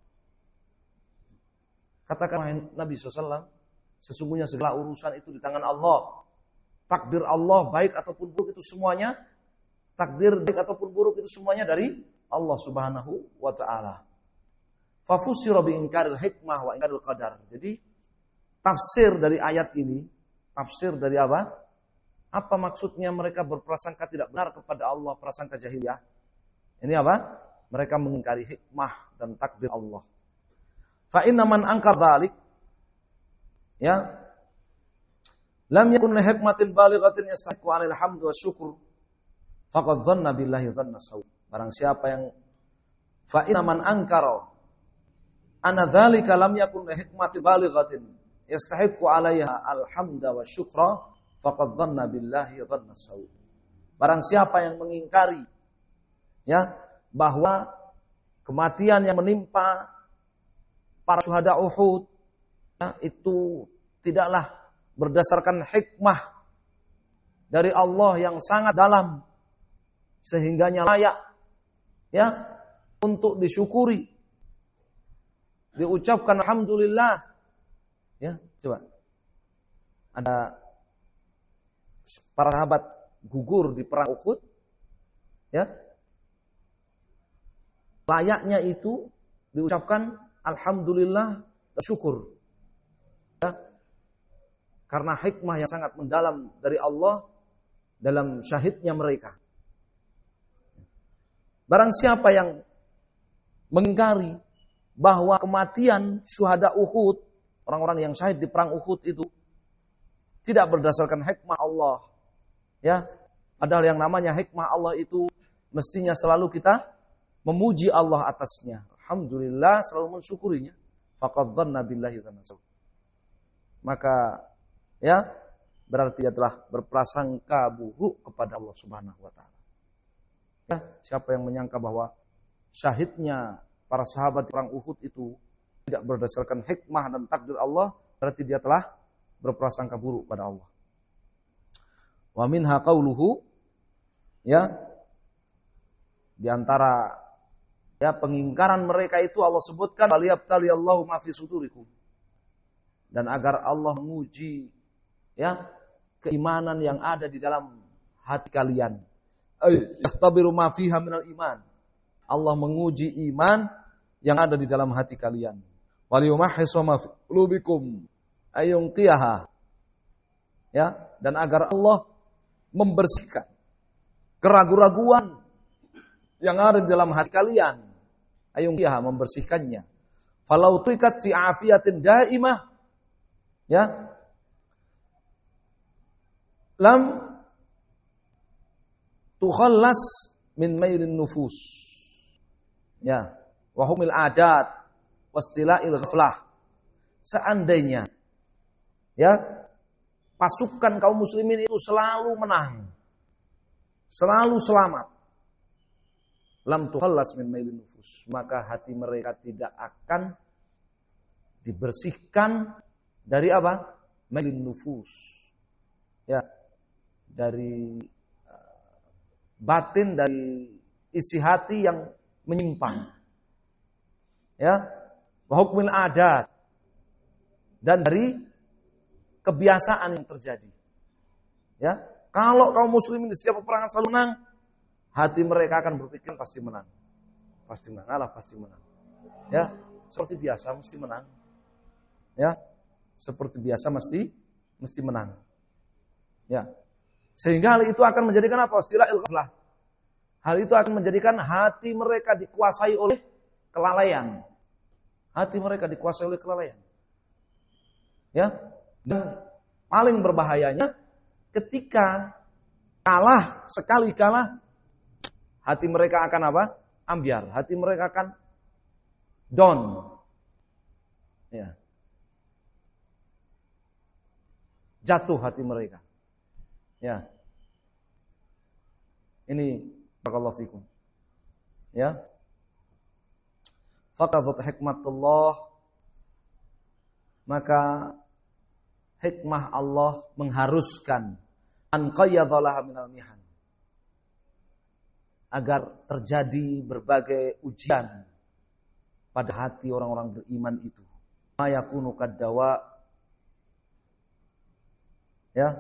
Katakan Nabi SAW, sesungguhnya segala urusan itu di tangan Allah. Takdir Allah baik ataupun buruk itu semuanya, takdir baik ataupun buruk itu semuanya dari Allah Subhanahu wa taala. Fafusira bi ingkaril hikmah wa ingkaril qadar. Jadi tafsir dari ayat ini, tafsir dari apa? Apa maksudnya mereka berprasangka tidak benar kepada Allah, prasangka jahiliyah? Ini apa? Mereka mengingkari hikmah dan takdir Allah. Fa inna man angkar dzalik, ya, lam yakun li hikmatin balighatin yastahiqu 'alal hamd wa syukur faqad dhanna billahi dhanna saw. Barang siapa yang fa inna man angkara ana dzalika lam yakun li hikmatin balighatin yastahiqu 'alaiha alhamda wa syukra faqad dhanna billahi dhanna saw. Barang siapa yang mengingkari, ya, bahwa kematian yang menimpa para syuhada Uhud, ya, itu tidaklah berdasarkan hikmah dari Allah yang sangat dalam sehingganya layak, ya, untuk disyukuri, diucapkan alhamdulillah. Ya, coba. Ada para sahabat gugur di perang Uhud, ya. Layaknya itu diucapkan alhamdulillah, syukur. Ya. Karena hikmah yang sangat mendalam dari Allah dalam syahidnya mereka. Barang siapa yang mengingkari bahwa kematian syuhada Uhud, orang-orang yang syahid di perang Uhud itu tidak berdasarkan hikmah Allah, ya, padahal yang namanya hikmah Allah itu mestinya selalu kita memuji Allah atasnya. Alhamdulillah, selalu mensyukurinya. Faqad dhanna billahi dhanna saw. Maka, ya, berarti dia telah berprasangka buruk kepada Allah Subhanahu wa taala. Ya, siapa yang menyangka bahwa syahidnya para sahabat di perang Uhud itu tidak berdasarkan hikmah dan takdir Allah, berarti dia telah berprasangka buruk pada Allah. Wa minha qauluhu, ya, di antara, ya, pengingkaran mereka itu Allah sebutkan waliyabtaliyallahu ma fi sudurikum, dan agar Allah menguji, ya, keimanan yang ada di dalam hati kalian. Yakhtabiru ma fiha minal iman. Allah menguji iman yang ada di dalam hati kalian. Waliyumahhisu ma fi qulubikum ayunqiyaha, ya, dan agar Allah membersihkan keraguan-raguan yang ada di dalam hati kalian. Ayunqiyaha, membersihkannya. Falau trikat fi afiyatin daimah, ya, lam tukhallas min mailin nufus, ya, wa humil adat wastila'il ghaflah. Seandainya, ya, pasukan kaum muslimin itu selalu menang, selalu selamat, lam tukhallas min mailin nufus, maka hati mereka tidak akan dibersihkan dari apa? Mailin nufus, ya, dari batin, dari isi hati yang menyimpang, ya, wa hukmil adat, dan dari kebiasaan yang terjadi. Ya, kalau kaum muslimin di setiap peperangan selalu menang, hati mereka akan berpikir pasti menang. Pasti menang, Allah pasti menang. Ya, seperti biasa mesti menang. Ya, seperti biasa mesti menang. Ya. Sehingga hal itu akan menjadikan apa? Istilahil ghaflah. Hal itu akan menjadikan hati mereka dikuasai oleh kelalaian. Hati mereka dikuasai oleh kelalaian. Ya, dan paling berbahayanya ketika kalah, sekali kalah, hati mereka akan apa? Ambyar, hati mereka akan down. Ya. Jatuh hati mereka. Ya. Ini barakallahu fikum. Ya. Faqadat hikmatullah, maka hikmah Allah mengharuskan an qayyadalaha minal mihan, agar terjadi berbagai ujian pada hati orang-orang beriman itu. Ma yakunu kaddawa, ya,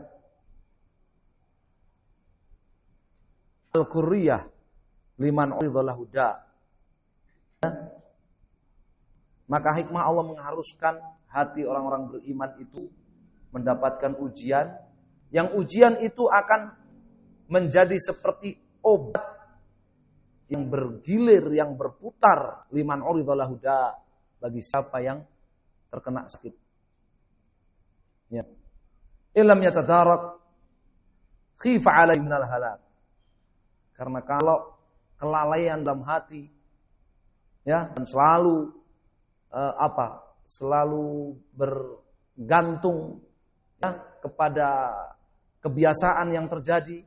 al-qurriyah liman uridallahu da, ya, Maka hikmah Allah mengharuskan hati orang-orang beriman itu mendapatkan ujian. Yang ujian itu akan menjadi seperti obat yang bergilir, yang berputar. Liman uridhalahu da, bagi siapa yang terkena sakit. Ya. Illam yatadarak khifa alaihi minal halak. Karena kalau kelalaian dalam hati, ya, dan selalu selalu bergantung, ya, kepada kebiasaan yang terjadi,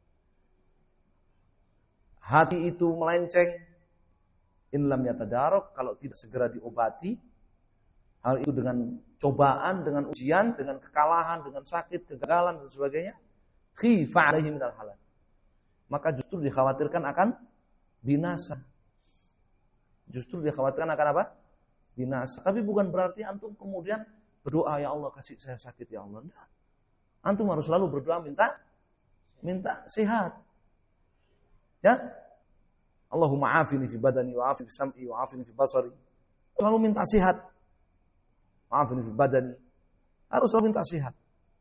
hati itu melenceng, in lam yatadarok, kalau tidak segera diobati, hal itu dengan cobaan, dengan ujian, dengan kekalahan, dengan sakit, kegagalan dan sebagainya, khifa alaihi minal halak, maka justru dikhawatirkan akan binasa. Justru dikhawatirkan akan apa? Binasa. Tapi bukan berarti antum kemudian berdoa, ya Allah kasih saya sakit ya Allah. Enggak. Antum harus selalu berdoa minta sehat. Ya. Allahumma afini fi badani wa afini fi sam'i wa afini fi basari. Selalu minta sehat. Afini fi badani. Harus selalu minta sehat.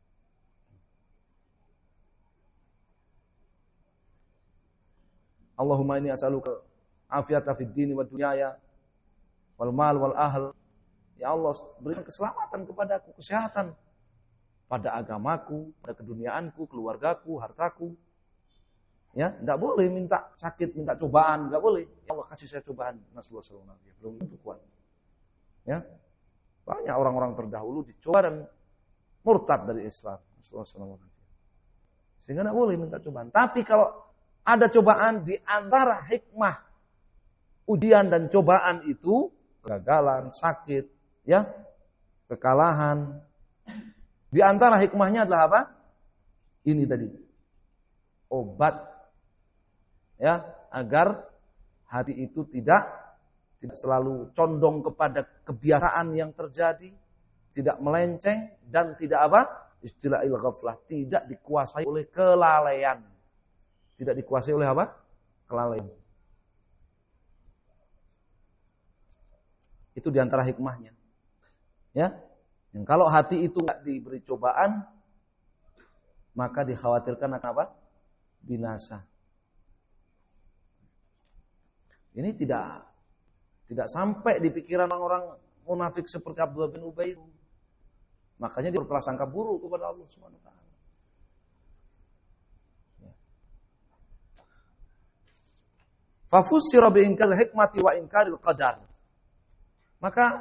Allahumma inni as'aluka afiyata fid dini wad dunyaya wal mal wal ahl. Ya Allah, berikan keselamatan kepadaku, kesehatan pada agamaku, pada keduniaanku, keluargaku, hartaku. Ya, enggak boleh minta sakit, minta cobaan, enggak boleh. Ya Allah kasih saya cobaan, nasallahu alaihi wasallam. Belum tentu kuat. Ya. Banyak orang-orang terdahulu dicoba dan murtad dari Islam. Nasallahu alaihi wasallam. Sehingga enggak boleh minta cobaan. Tapi kalau ada cobaan, di antara hikmah ujian dan cobaan itu, kegagalan, sakit, ya, kekalahan. Di antara hikmahnya adalah apa? Ini tadi, obat, ya, agar hati itu tidak selalu condong kepada kebiasaan yang terjadi, tidak melenceng dan tidak apa? Istilah ghaflah, tidak dikuasai oleh kelalaian. Tidak dikuasai oleh apa? Kelalaian. Itu diantara hikmahnya. Ya, yang kalau hati itu nggak diberi cobaan, maka dikhawatirkan akan apa? Binasa. Ini tidak sampai di pikiran orang-orang munafik seperti Abdullah bin Ubay. Makanya dia berprasangka buruk kepada Allah Subhanahu wa taala. Fafussira bi inkar hikmati wa inkaril qadar. Maka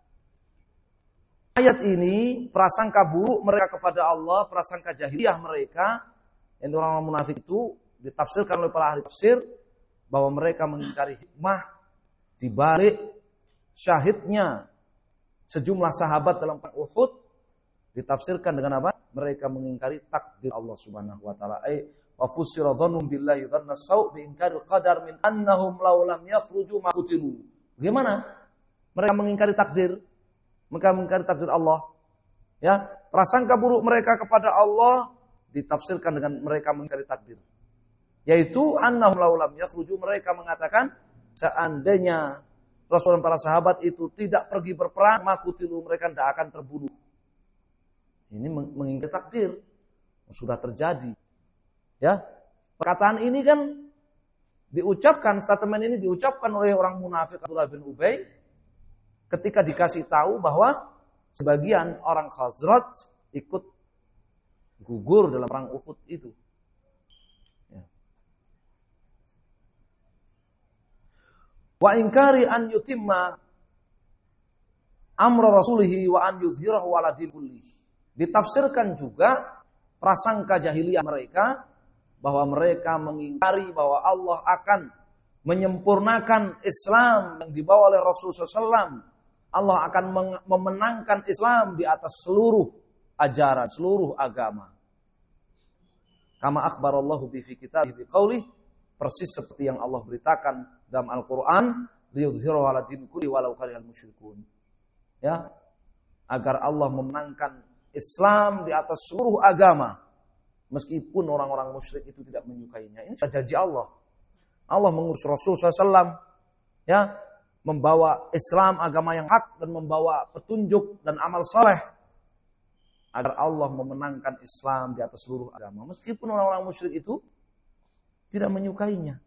ayat ini prasangka buruk mereka kepada Allah, prasangka jahiliyah mereka yang orang-orang munafik itu ditafsirkan oleh para ahli tafsir bahwa mereka mengingkari hikmah di balik syahidnya sejumlah sahabat dalam perang Uhud, ditafsirkan dengan apa? Mereka mengingkari takdir Allah Subhanahu wa taala. Wa fusira dhannum billahi dhanna sau' bi inkaril qadar min annahum law lam yakhruju ma qutilu. Bagaimana? Mereka mengingkari takdir. Mereka mengingkari takdir Allah. Ya, prasangka buruk mereka kepada Allah ditafsirkan dengan mereka mengingkari takdir. Yaitu annahum law lam yakhruju, mereka mengatakan seandainya Rasul dan para sahabat itu tidak pergi berperang, ma qutilu, mereka tidak akan terbunuh. Ini mengingkari takdir. Sudah terjadi. Ya, perkataan ini kan diucapkan, statement ini diucapkan oleh orang munafik Abdullah bin Ubay ketika dikasih tahu bahwa sebagian orang Khazraj ikut gugur dalam perang Uhud itu. Ya. Wa inkari an yutimma amra rasulihi wa an yuzhirahu ala din kullih. Ditafsirkan juga prasangka jahiliyah mereka bahwa mereka mengingkari bahwa Allah akan menyempurnakan Islam yang dibawa oleh Rasulullah SAW. Allah akan memenangkan Islam di atas seluruh ajaran, seluruh agama. Kama akhbarallahu bi fi kitabih bi qaulih, persis seperti yang Allah beritakan dalam Al-Qur'an, liyudhhirahu 'ala din kulli walau karihal musyrikun. Ya, agar Allah memenangkan Islam di atas seluruh agama. Meskipun orang-orang musyrik itu tidak menyukainya. Ini sudah janji Allah. Allah mengutus Rasul SAW, ya, membawa Islam agama yang hak dan membawa petunjuk dan amal soleh agar Allah memenangkan Islam di atas seluruh agama. Meskipun orang-orang musyrik itu tidak menyukainya.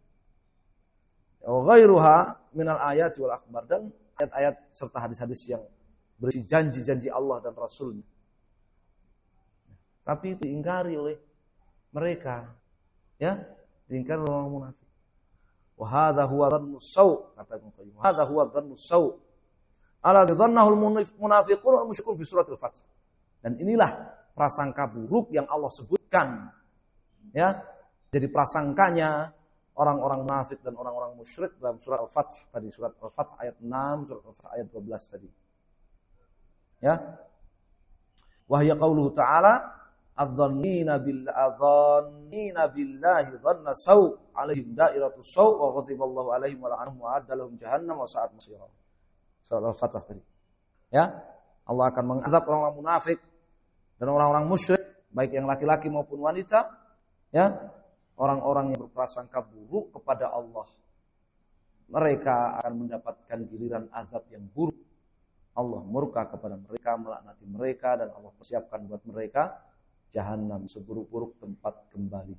Ghairuha minal ayat wal akhbar, dan ayat-ayat serta hadis-hadis yang berisi janji-janji Allah dan Rasulnya. Tapi itu diingkari oleh mereka. Ya, diingkari oleh orang munafik. Wa hadza huwa dhannu saw, kata Ibnu Qayyim. Hadza huwa dhannu saw. Alladzi dhannahu al-munafiqun wal musyrikun fi suratul Fath. Dan inilah prasangka buruk yang Allah sebutkan. Ya, jadi prasangkanya orang-orang munafik dan orang-orang musyrik dalam surat Al-Fath tadi, surat Al-Fath ayat 6, surat Al-Fath ayat 12 tadi. Ya. Wa hiya qauluhu ta'ala adh-dhannina billahi dhanna saw alaihim dairatu saw wa ghadiballahu alaihim wa la'anahum wa adda lahum jahannam wa sa'at masira. Surat Al-Fath tadi. Ya. Allah akan mengazab orang-orang munafik dan orang-orang musyrik, baik yang laki-laki maupun wanita, ya. Orang-orang yang berprasangka buruk kepada Allah, mereka akan mendapatkan giliran azab yang buruk. Allah murka kepada mereka, melaknati mereka, dan Allah persiapkan buat mereka Jahannam, seburuk-buruk tempat kembali.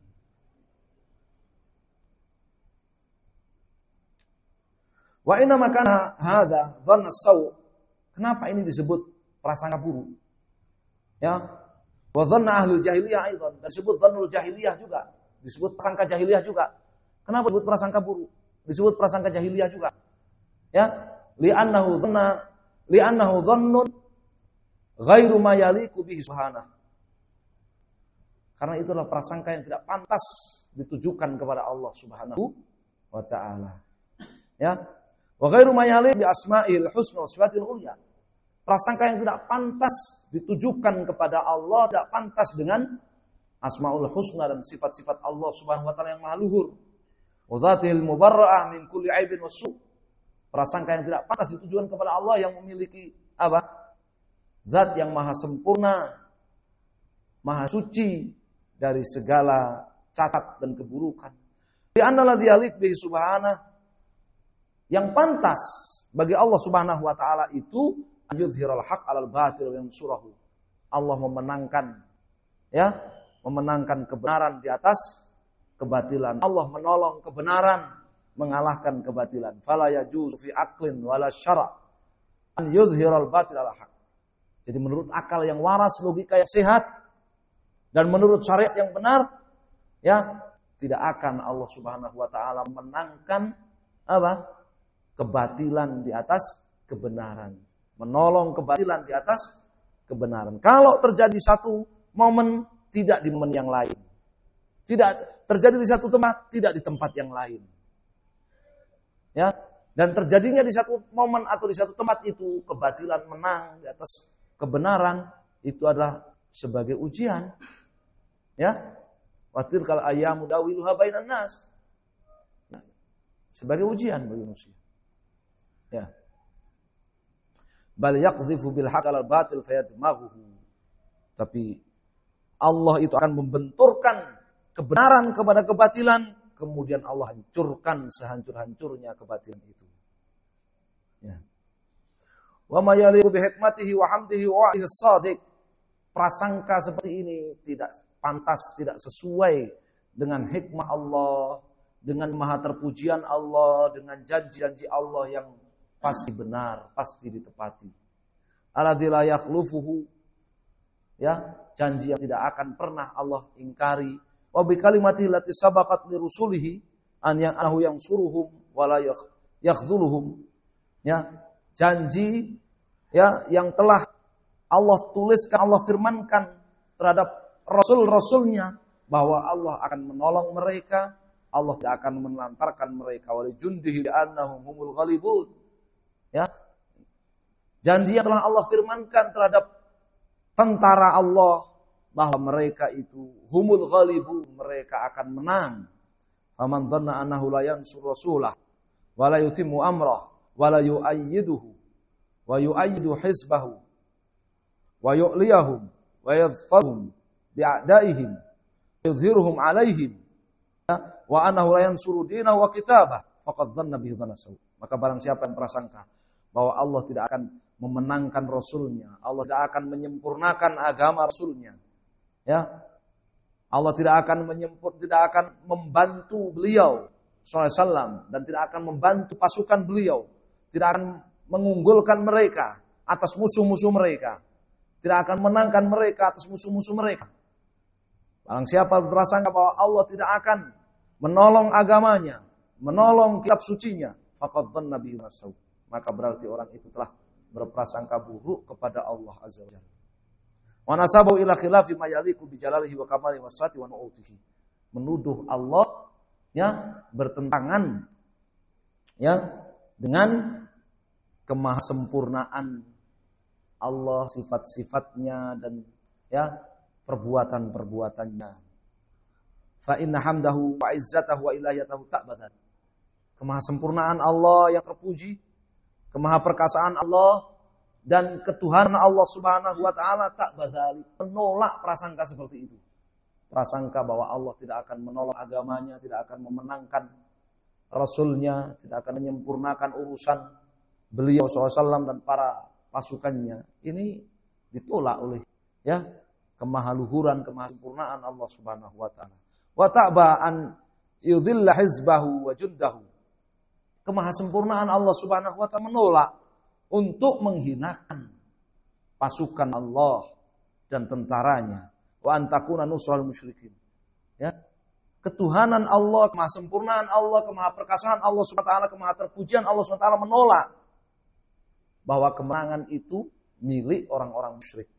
Wa inna makana hadza dhanna saw. Kenapa ini disebut prasangka buruk? Ya. Wa dhanna ahlul jahiliyah aidan, disebut dhannul jahiliyah juga. Disebut prasangka jahiliyah juga. Kenapa disebut prasangka buruk? Disebut prasangka jahiliyah juga. Ya, li'annahu dhannun ghairu ma yaliqu bihi subhanahu. Karena itulah prasangka yang tidak pantas ditujukan kepada Allah Subhanahu wa taala. Ya. Wa ghairu ma yaliqu bi asma'il husna wa sifatil ulya. Prasangka yang tidak pantas ditujukan kepada Allah, tidak pantas dengan Asmaul Husna dan sifat-sifat Allah Subhanahu wa taala yang maha luhur. Wa dzatil mubarra'ah min kulli aibin wasu. Prasangka yang tidak pantas ditujukan kepada Allah yang memiliki apa? Zat yang maha sempurna, maha suci dari segala cacat dan keburukan. Di annaladzi yaliq bihi subhanahu, yang pantas bagi Allah Subhanahu wa taala itu yudhhiral haq 'alal batil wa yansurahu. Allah memenangkan kebenaran di atas kebatilan. Allah menolong kebenaran, mengalahkan kebatilan. Fala yajuzu fi aqlin wala syara' an yudhhiral batil 'alal haq. Jadi menurut akal yang waras, logika yang sehat, dan menurut syariat yang benar, ya, tidak akan Allah Subhanahu wa taala menangkan apa? Kebatilan di atas kebenaran. Menolong kebatilan di atas kebenaran. Kalau terjadi satu momen, tidak di momen yang lain. Tidak terjadi di satu tempat, tidak di tempat yang lain. Ya, dan terjadinya di satu momen atau di satu tempat itu kebatilan menang di atas kebenaran, itu adalah sebagai ujian. Ya. Wa tilkal ayyamu dawiluha bainan nas. Nah, sebagai ujian bagi manusia. Ya. Bal yaqdhifu bil haqq al batil fayadmaghuhu. Tapi Allah itu akan membenturkan kebenaran kepada kebatilan, kemudian Allah hancurkan sehancur-hancurnya kebatilan itu. Ya. Wa ma yaliqu bi hikmatihi wa hamdihi wa wa'dihi as-shadiq. Prasangka seperti ini tidak pantas, tidak sesuai dengan hikmah Allah, dengan maha terpujian Allah, dengan janji-janji Allah yang pasti benar, pasti ditepati. Alladzi la yakhlufuhu, ya, janji yang tidak akan pernah Allah ingkari. Wa bi kalimatihi allati sabaqat li rusulihi an ya'ahu yang suruhum wa la yakhdhuluhum. Ya, janji, ya, yang telah Allah tuliskan, Allah firmankan terhadap rasul-rasulnya bahwa Allah akan menolong mereka, Allah tidak akan menelantarkan mereka. Wa li jundihi annahum humul ghalibun. Ya. Janji yang telah Allah firmankan terhadap tentara Allah bahwa mereka itu humul ghalibun, mereka akan menang. Faman dhanna annahu la yansur rasulah wa la yutimmu amrah wa la yu'ayyiduhu wa yu'ayyidu hizbahu wa yu'liyahum wa yadhfaruhum bi'a'daihim yudhiruhum 'alaihim wa annahu la yansuru dinahu wa kitabah faqad dhanna bihi dhanna saw. Maka barang siapa yang prasangka bahwa Allah tidak akan memenangkan Rasulnya, Allah tidak akan menyempurnakan agama Rasulnya, ya, Allah tidak akan membantu beliau SAW dan tidak akan membantu pasukan beliau, tidak akan mengunggulkan mereka atas musuh-musuh mereka, tidak akan menangkan mereka atas musuh-musuh mereka. Barang siapa berprasangka bahwa Allah tidak akan menolong agamanya, menolong kitab sucinya, faqad dhanna bihi masaw, maka berarti orang itu telah berprasangka buruk kepada Allah Azza wa Jalla. Wa nasabu ila khilafi ma yaliqu bi jalalihi wa kamali wasati wa nu'utihi. Menuduh Allah ya bertentangan ya dengan kemahasempurnaan Allah, sifat-sifatnya dan ya perbuatan-perbuatannya. Fa inna hamdahu wa izzatahu wa ilahiyatahu ta'badan. Kemahasempurnaan Allah yang terpuji, kemahaperkasaan Allah dan ketuhanan Allah Subhanahu wa taala tak badali, menolak prasangka seperti itu. Prasangka bahwa Allah tidak akan menolong agamanya, tidak akan memenangkan Rasulnya, tidak akan menyempurnakan urusan beliau SAW dan para pasukannya. Ini ditolak oleh ya kemahaluhuran, kemahasempurnaan Allah Subhanahu wa taala. Wa ta'ba an yudhilla hizbahu wa jundahu. Kemahasempurnaan Allah Subhanahu wa taala menolak untuk menghinakan pasukan Allah dan tentaranya. Wa antakuna nusral musyrikin. Ya. Ketuhanan Allah, kemahasempurnaan Allah, kemahaperkasaan Allah Subhanahu wa taala, kemahaterpujian Allah Subhanahu wa taala menolak bahwa kemenangan itu milik orang-orang musyrik.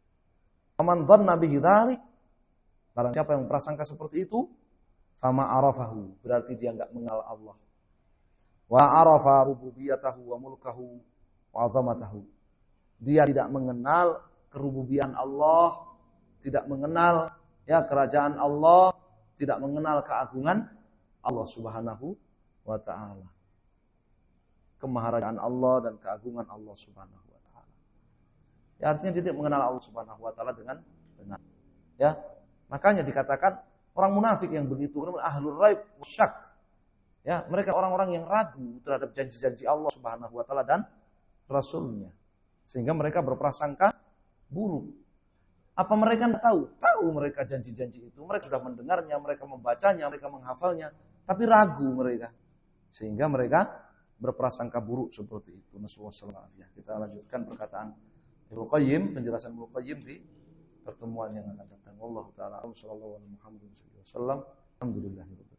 Faman dhanna bihi dzalik, barang siapa yang prasangka seperti itu, fama arafahu, berarti dia enggak mengenal Allah. Wa arafa rububiyatahu wa mulkahu wa 'azamatahu. Dia tidak mengenal kerububian Allah, tidak mengenal ya kerajaan Allah, tidak mengenal keagungan Allah Subhanahu wa taala. Kemaharajaan Allah dan keagungan Allah Subhanahu wa taala. Ya, artinya dia tidak mengenal Allah Subhanahu wa taala dengan benar. Ya. Makanya dikatakan orang munafik yang begitu, ahlur raib wasyak. Ya, mereka orang-orang yang ragu terhadap janji-janji Allah Subhanahu wa taala dan Rasulnya. Sehingga mereka berprasangka buruk. Apa mereka tahu? Tahu mereka janji-janji itu. Mereka sudah mendengarnya, mereka membacanya, mereka menghafalnya. Tapi ragu mereka. Sehingga mereka berprasangka buruk seperti itu. Nasallallahu alaihi. Kita lanjutkan perkataan Ibnu Qayyim, penjelasan Ibnu Qayyim di pertemuan yang akan datang. Wallahu taala sallallahu alaihi wasallam. Alhamdulillah.